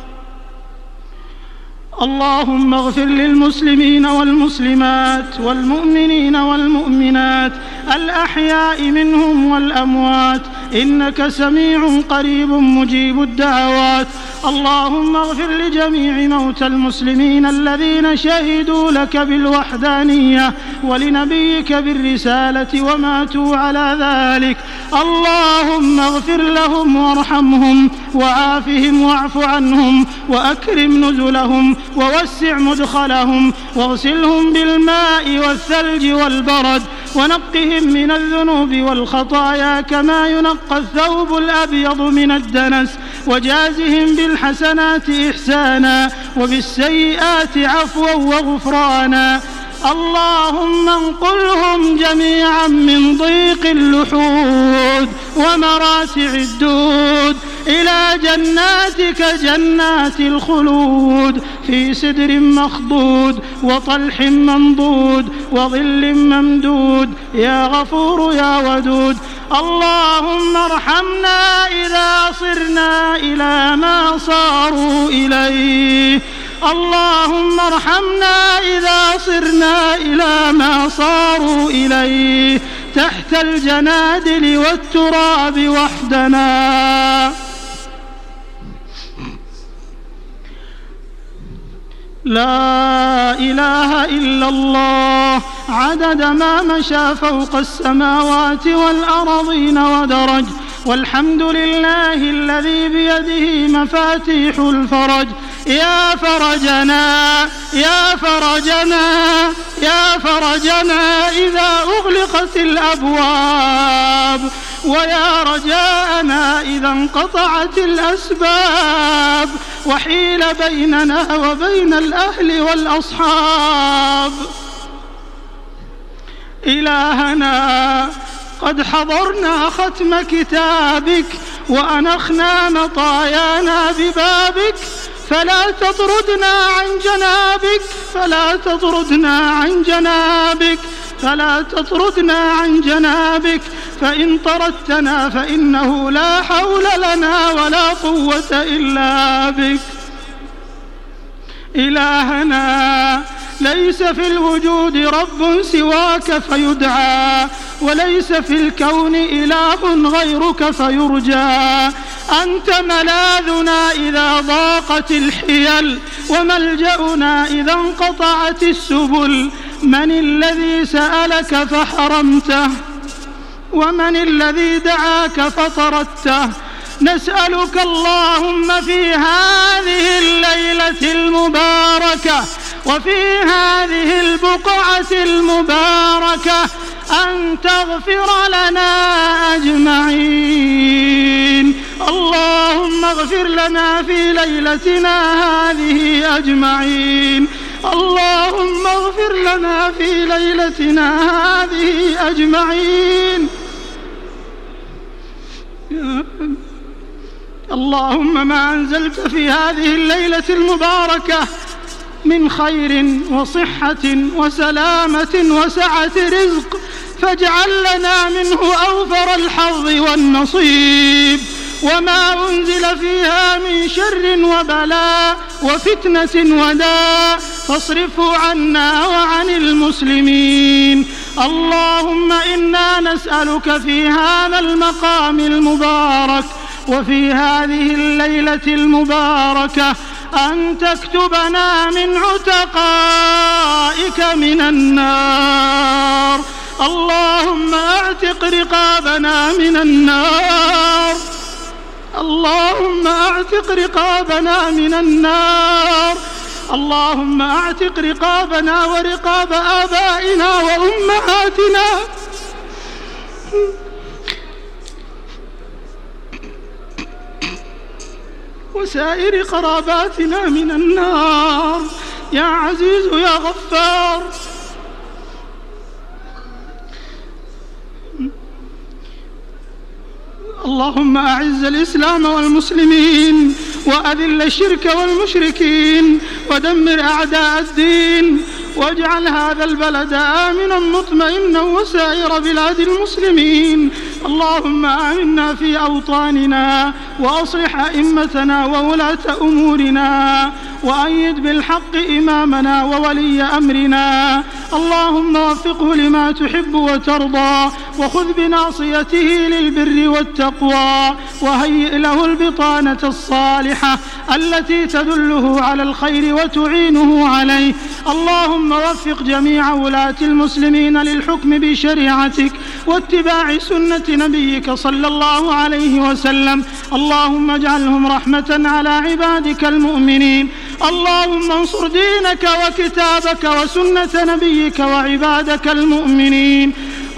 Speaker 3: اللهم اغفر للمسلمين والمسلمات والمؤمنين والمؤمنات الأحياء منهم والأموات، إنك سميع قريب مجيب الدعوات. اللهم اغفر لجميع موتى المسلمين الذين شهدوا لك بالوحدانية ولنبيك بالرسالة وماتوا على ذلك. اللهم اغفر لهم وارحمهم وعافهم واعف عنهم وأكرم نزلهم ووسع مدخلهم واغسلهم بالماء والثلج والبرد ونقهم من الذنوب والخطايا كما ينقى الثوب الأبيض من الدنس، وجازهم بالحسنات إحسانا وبالسيئات عفوا وغفرانا. اللهم انقلهم جميعا من ضيق اللحود ومراتع الدود إلى جناتك جنات الخلود في سدر مخضود وطلح منضود وظل ممدود يا غفور يا ودود. اللهم ارحمنا إذا صرنا إلى ما صاروا إليه. اللهم ارحمنا إذا صرنا إلى ما صاروا إليه تحت الجنادل والتراب وحدنا. لا إله إلا الله عدد ما مشى فوق السماوات والأرضين ودرج، والحمد لله الذي بيده مفاتيح الفرج. يا فرجنا يا فرجنا يا فرجنا إذا أغلقت الأبواب، ويا رجاءنا إذا انقطعت الأسباب وحيل بيننا وبين الأهل والأصحاب. إلهنا قد حضرنا ختم كتابك وأنخنا مطايانا ببابك، فلا تطردنا عن جنابك فلا تطردنا عن جنابك فلا تطردنا عن جنابك، فإن طردتنا فإنه لا حول لنا ولا قوة إلا بك. إلهنا ليس في الوجود رب سواك فيدعى، وليس في الكون إله غيرك فيرجى. أنت ملاذنا إذا ضاقت الحيل، وملجأنا إذا انقطعت السبل. من الذي سألك فحرمته؟ ومن الذي دعاك فطردته؟ نسألك اللهم في هذه الليلة المباركة وفي هذه البقعة المباركة أن تغفر لنا أجمعين. اللهم اغفر لنا في ليلتنا هذه أجمعين. اللهم اغفر لنا في ليلتنا هذه أجمعين. اللهم ما أنزلت في هذه الليلة المباركة من خير وصحة وسلامة وسعة رزق فاجعل لنا منه أوفر الحظ والنصيب، وما أنزل فيها من شر وبلاء وفتنة وداء فاصرفه عنا وعن المسلمين. اللهم إنا نسألك في هذا المقام المبارك وفي هذه الليلة المباركة أن تكتبنا من عتقائك من النار. اللهم اعتق رقابنا من النار. اللهم اعتق رقابنا من النار. اللهم اعتق رقابنا ورقاب آبائنا وأمهاتنا وسائر قراباتنا من النار يا عزيز يا غفار. اللهم أعز الإسلام والمسلمين وأذل الشرك والمشركين ودمر أعداء الدين واجعل هذا البلد آمنا مطمئنا وسائر بلاد المسلمين. اللهم آمنا في أوطاننا وأصلح أئمتنا وولاة أمورنا وأيد بالحق إمامنا وولي أمرنا. اللهم وفقه لما تحب وترضى وخذ بناصيته للبر والتقوى وهيئ له البطانة الصالحة التي تدله على الخير وتعينه عليه. اللهم وفق جميع ولاة المسلمين للحكم بشريعتك واتباع سنة نبيك صلى الله عليه وسلم. اللهم اجعلهم رحمة على عبادك المؤمنين. اللهم انصر دينك وكتابك وسنة نبيك وعبادك المؤمنين.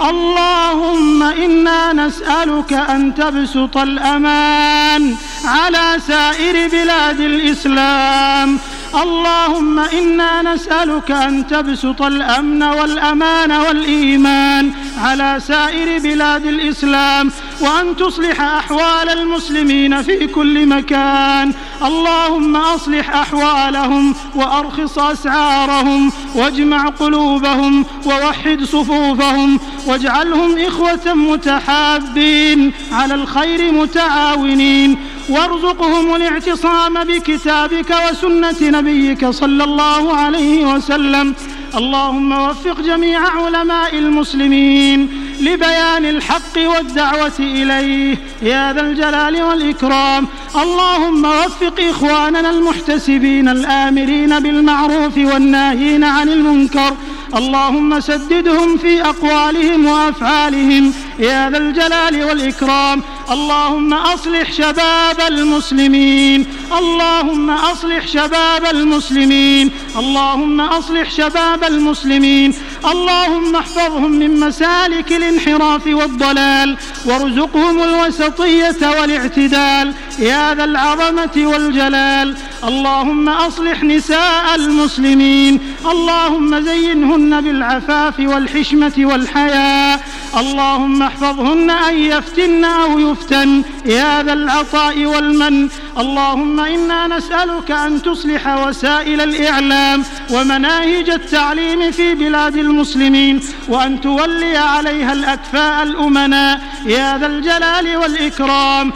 Speaker 3: اللهم إنا نسألك أن تبسط الأمان على سائر بلاد الإسلام. اللهم إنا نسألك أن تبسط الأمن والأمان والإيمان على سائر بلاد الإسلام وأن تصلح أحوال المسلمين في كل مكان. اللهم أصلح أحوالهم وأرخص أسعارهم واجمع قلوبهم ووحد صفوفهم واجعلهم إخوة متحابين على الخير متعاونين وارزقهم الاعتصام بكتابك وسنة نبيك صلى الله عليه وسلم. اللهم وفق جميع علماء المسلمين لبيان الحق والدعوة إليه يا ذا الجلال والإكرام. اللهم وفق إخواننا المحتسبين الآمرين بالمعروف والناهين عن المنكر. اللهم سددهم في أقوالهم وأفعالهم يا ذا الجلال والإكرام. اللهم أصلح شباب المسلمين. اللهم أصلح شباب المسلمين. اللهم أصلح شباب المسلمين. اللهم احفظهم من مسالك الانحراف والضلال وارزقهم الوسطية والاعتدال يا ذا العظمة والجلال. اللهم أصلح نساء المسلمين. اللهم زينهن بالعفاف والحشمة والحياء. اللهم احفظهن أن يفتن أو يفتن يا ذا العطاء والمن. اللهم إنا نسألك أن تصلح وسائل الإعلام ومناهج التعليم في بلاد المسلمين وأن تولي عليها الأكفاء الأمناء يا ذا الجلال والإكرام.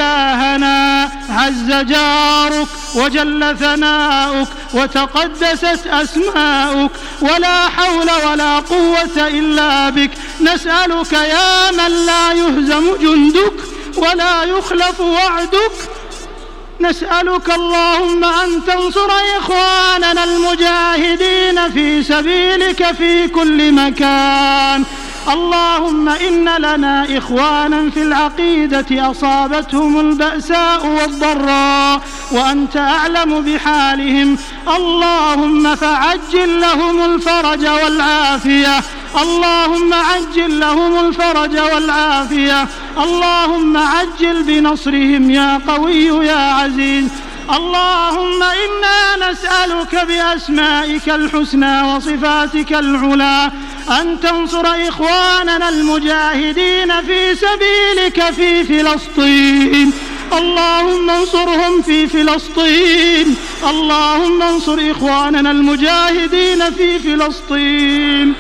Speaker 3: إلهنا عز جارك وجل ثناؤك وتقدست أسماؤك ولا حول ولا قوة إلا بك نسألك يا من لا يهزم جندك ولا يخلف وعدك. نسألك اللهم أن تنصر إخواننا المجاهدين في سبيلك في كل مكان. اللهم إن لنا إخوانا في العقيدة أصابتهم البأساء والضراء وأنت أعلم بحالهم. اللهم فعجل لهم الفرج والعافية. اللهم عجل لهم الفرج والعافية. اللهم عجل بنصرهم يا قوي يا عزيز. اللهم إنا نسألك بأسمائك الحسنى وصفاتك العلى أن تنصر إخواننا المجاهدين في سبيلك في فلسطين. اللهم انصرهم في فلسطين. اللهم انصر إخواننا المجاهدين في فلسطين.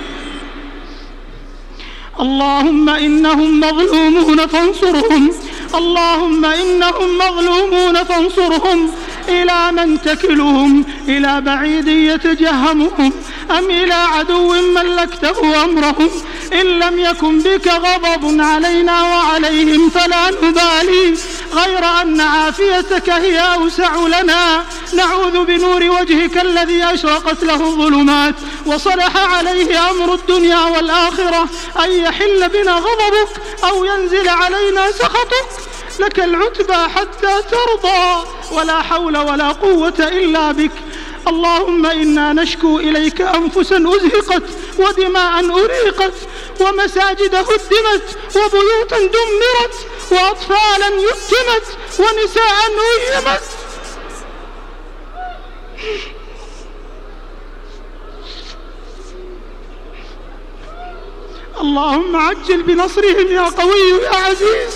Speaker 3: اللهم إنهم مظلومون فانصرهم. اللهم إنهم مظلومون فانصرهم. إلى من تكلهم؟ إلى بعيد يتجهمهم أم إلى عدو ملكته أمرهم؟ إن لم يكن بك غضب علينا وعليهم فلا نبالي غير أن عافيتك هي أوسع لنا. نعوذ بنور وجهك الذي أشرقت له الظلمات وصلح عليه أمر الدنيا والآخرة أن يحل بنا غضبك أو ينزل علينا سخطك. لك العتبى حتى ترضى ولا حول ولا قوة إلا بك. اللهم إنا نشكو إليك أنفسا أزهقت ودماء أريقت ومساجد هدمت وبيوتا دمرت وأطفالا يتمت ونساء أيمت اللهم عجل بنصرهم يا قوي يا عزيز.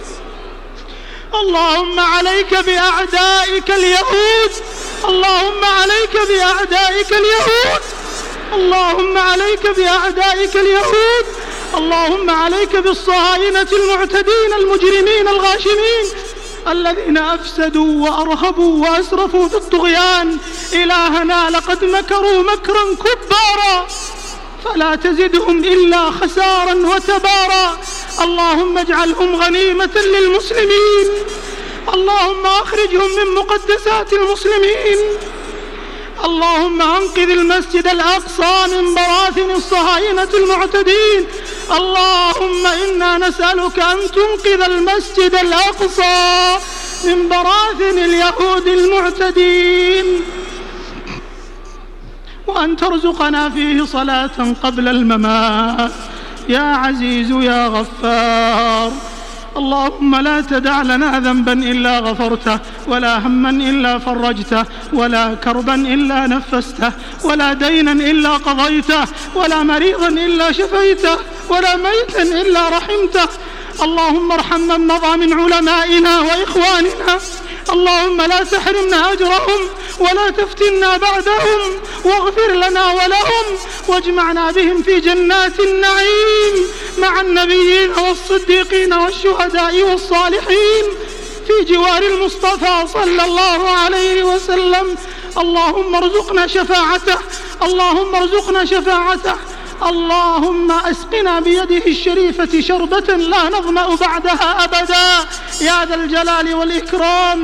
Speaker 3: اللهم عليك بأعدائك اليهود، اللهم عليك بأعدائك اليهود، اللهم عليك بأعدائك اليهود، اللهم عليك بالصهاينة المعتدين المجرمين الغاشمين الذين أفسدوا وأرهبوا وأسرفوا في الطغيان. إلهنا لقد مكروا مكرا كبارا فلا تزدهم إلا خسارا وتبارا. اللهم اجعلهم غنيمة للمسلمين، اللهم أخرجهم من مقدسات المسلمين. اللهم أنقذ المسجد الأقصى من براثن الصهاينة المعتدين. اللهم إنا نسألك أن تنقذ المسجد الأقصى من براثن اليهود المعتدين، وأن ترزقنا فيه صلاة قبل الممات يا عزيز يا غفار. اللهم لا تدع لنا ذنبا إلا غفرته، ولا هما إلا فرجته، ولا كربا إلا نفسته، ولا دينا إلا قضيته، ولا مريضا إلا شفيته، ولا ميتا إلا رحمته. اللهم ارحم من مضى من علمائنا وإخواننا، اللهم لا تحرمنا أجرهم ولا تفتنا بعدهم، واغفر لنا ولهم واجمعنا بهم في جنات النعيم مع النبيين والصديقين والشهداء والصالحين في جوار المصطفى صلى الله عليه وسلم. اللهم ارزقنا شفاعته، اللهم ارزقنا شفاعته. اللهم أسقنا بيده الشريفة شربة لا نظمأ بعدها أبدا يا ذا الجلال والإكرام.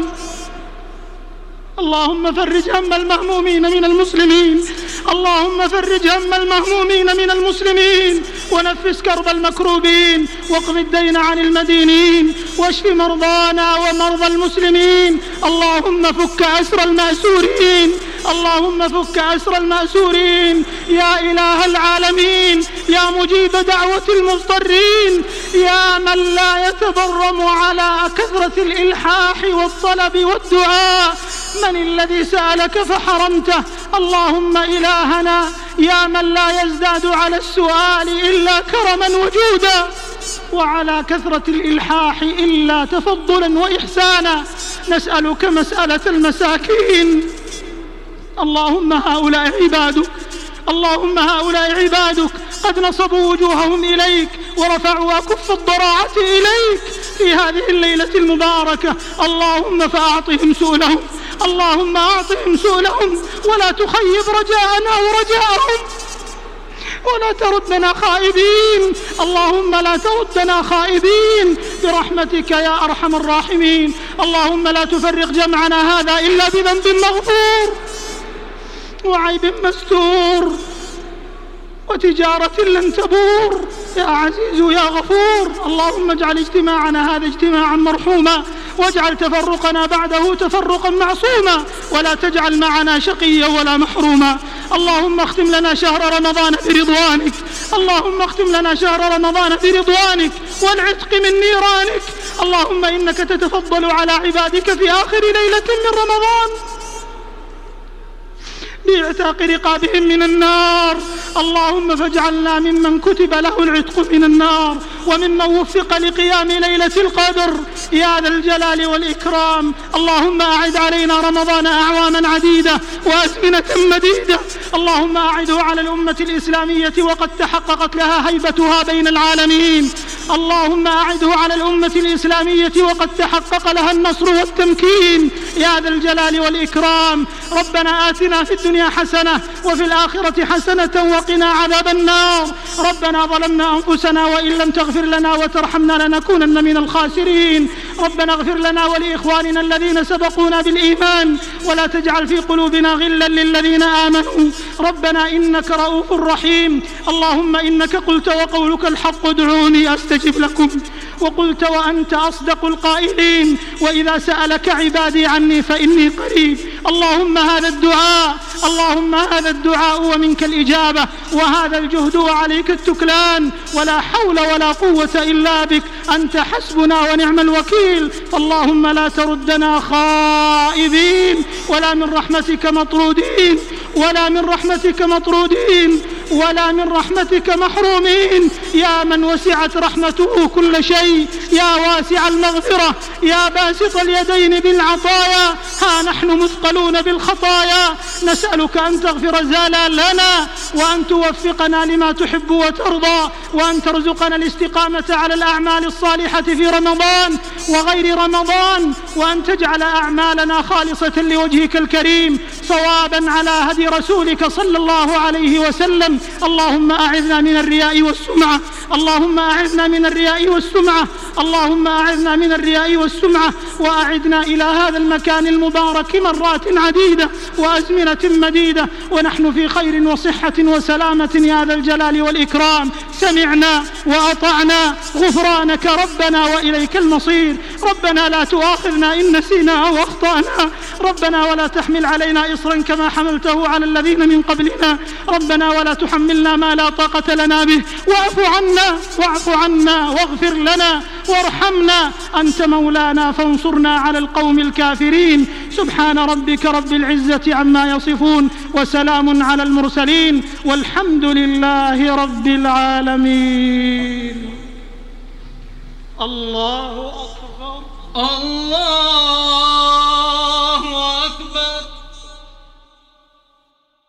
Speaker 3: اللهم فرج هم المهمومين من المسلمين، اللهم فرج هم المهمومين من المسلمين، ونفس كرب المكروبين، واقض الدين عن المدينين، واشف مرضانا ومرضى المسلمين. اللهم فك أسر المأسورين، اللهم فك أسر المأسورين يا إله العالمين، يا مجيب دعوة المضطرين، يا من لا يتبرم على كثرة الإلحاح والطلب والدعاء. من الذي سألك فحرمته؟ اللهم إلهنا يا من لا يزداد على السؤال إلا كرما وجودا، وعلى كثرة الإلحاح إلا تفضلا وإحسانا، نسألك مسألة المساكين. اللهم هؤلاء عبادك، اللهم هؤلاء عبادك قد نصبوا وجوههم إليك ورفعوا أكف الضراعة إليك في هذه الليلة المباركة. اللهم فأعطهم سؤلهم، اللهم أعطهم سؤلهم، ولا تخيب رجاءنا ورجاءهم، ولا تردنا خائبين. اللهم لا تردنا خائبين برحمتك يا أرحم الراحمين. اللهم لا تفرق جمعنا هذا إلا بذنب مغفور وعيب مستور وتجارة لن تبور يا عزيز يا غفور. اللهم اجعل اجتماعنا هذا اجتماعا مرحوما، واجعل تفرقنا بعده تفرقا معصوما، ولا تجعل معنا شقيا ولا محروما. اللهم اختم لنا شهر رمضان برضوانك، اللهم اختم لنا شهر رمضان برضوانك والعتق من نيرانك. اللهم إنك تتفضل على عبادك في آخر ليلة من رمضان باعتاق رقابهم من النار. اللهم فاجعلنا ممن كتب له العتق من النار، وممن وفق لقيام ليلة القدر يا ذا الجلال والإكرام. اللهم أعد علينا رمضان أعواما عديدة وأزمنة مديدة. اللهم أعده على الأمة الإسلامية وقد تحققت لها هيبتها بين العالمين. اللهم أعده على الأمة الإسلامية وقد تحقق لها النصر والتمكين يا ذا الجلال والإكرام. ربنا آتنا في الدنيا حسنة وفي الآخرة حسنة وقنا عذاب النار. ربنا ظلمنا أنفسنا وإن لم تغفر لنا وترحمنا لنكونن من الخاسرين. ربنا اغفر لنا ولإخواننا الذين سبقونا بالإيمان، ولا تجعل في قلوبنا غلا للذين آمنوا. ربنا إنك رؤوف رحيم. اللهم إنك قلت وقولك الحق ادعوني أستجب لكم، وقلت وأنت أصدق القائلين وإذا سألك عبادي عني فإني قريب. اللهم هذا الدعاء، اللهم هذا الدعاء ومنك الإجابة، وهذا الجهد وعليك التكلان، ولا حول ولا قوة إلا بك، أنت حسبنا ونعم الوكيل. فاللهم لا تردنا خائبين ولا من رحمتك مطرودين، ولا من رحمتك مطرودين. ولا من رحمتك محرومين. يا من وسعت رحمته كل شيء، يا واسع المغفرة، يا باسط اليدين بالعطايا، ها نحن مثقلون بالخطايا، نسألك أن تغفر زلالنا، وأن توفقنا لما تحب وترضى، وأن ترزقنا الاستقامة على الأعمال الصالحة في رمضان وغير رمضان، وأن تجعل أعمالنا خالصة لوجهك الكريم صوابا على هدي رسولك صلى الله عليه وسلم. اللهم أعذنا من الرياء والسمعة، اللهم أعذنا من الرياء والسمعة، اللهم أعذنا من الرياء والسمعة، وأعدنا إلى هذا المكان المبارك مرات عديدة وأزمنة مديدة ونحن في خير وصحة وسلامة يا ذا الجلال والإكرام. سمعنا وأطعنا، غفرانك ربنا وإليك المصير. ربنا لا تؤاخذنا إن نسينا أو أخطأنا، ربنا ولا تحمل علينا إصرا كما حملته على الذين من قبلنا، ربنا ولا تحملنا ما لا طاقة لنا به، واعف عنا واغفر لنا وارحمنا، أنت مولانا فانصرنا على القوم الكافرين. سبحان ربك رب العزة عما يصفون، وسلام على المرسلين، والحمد لله رب العالمين. الله أكبر. الله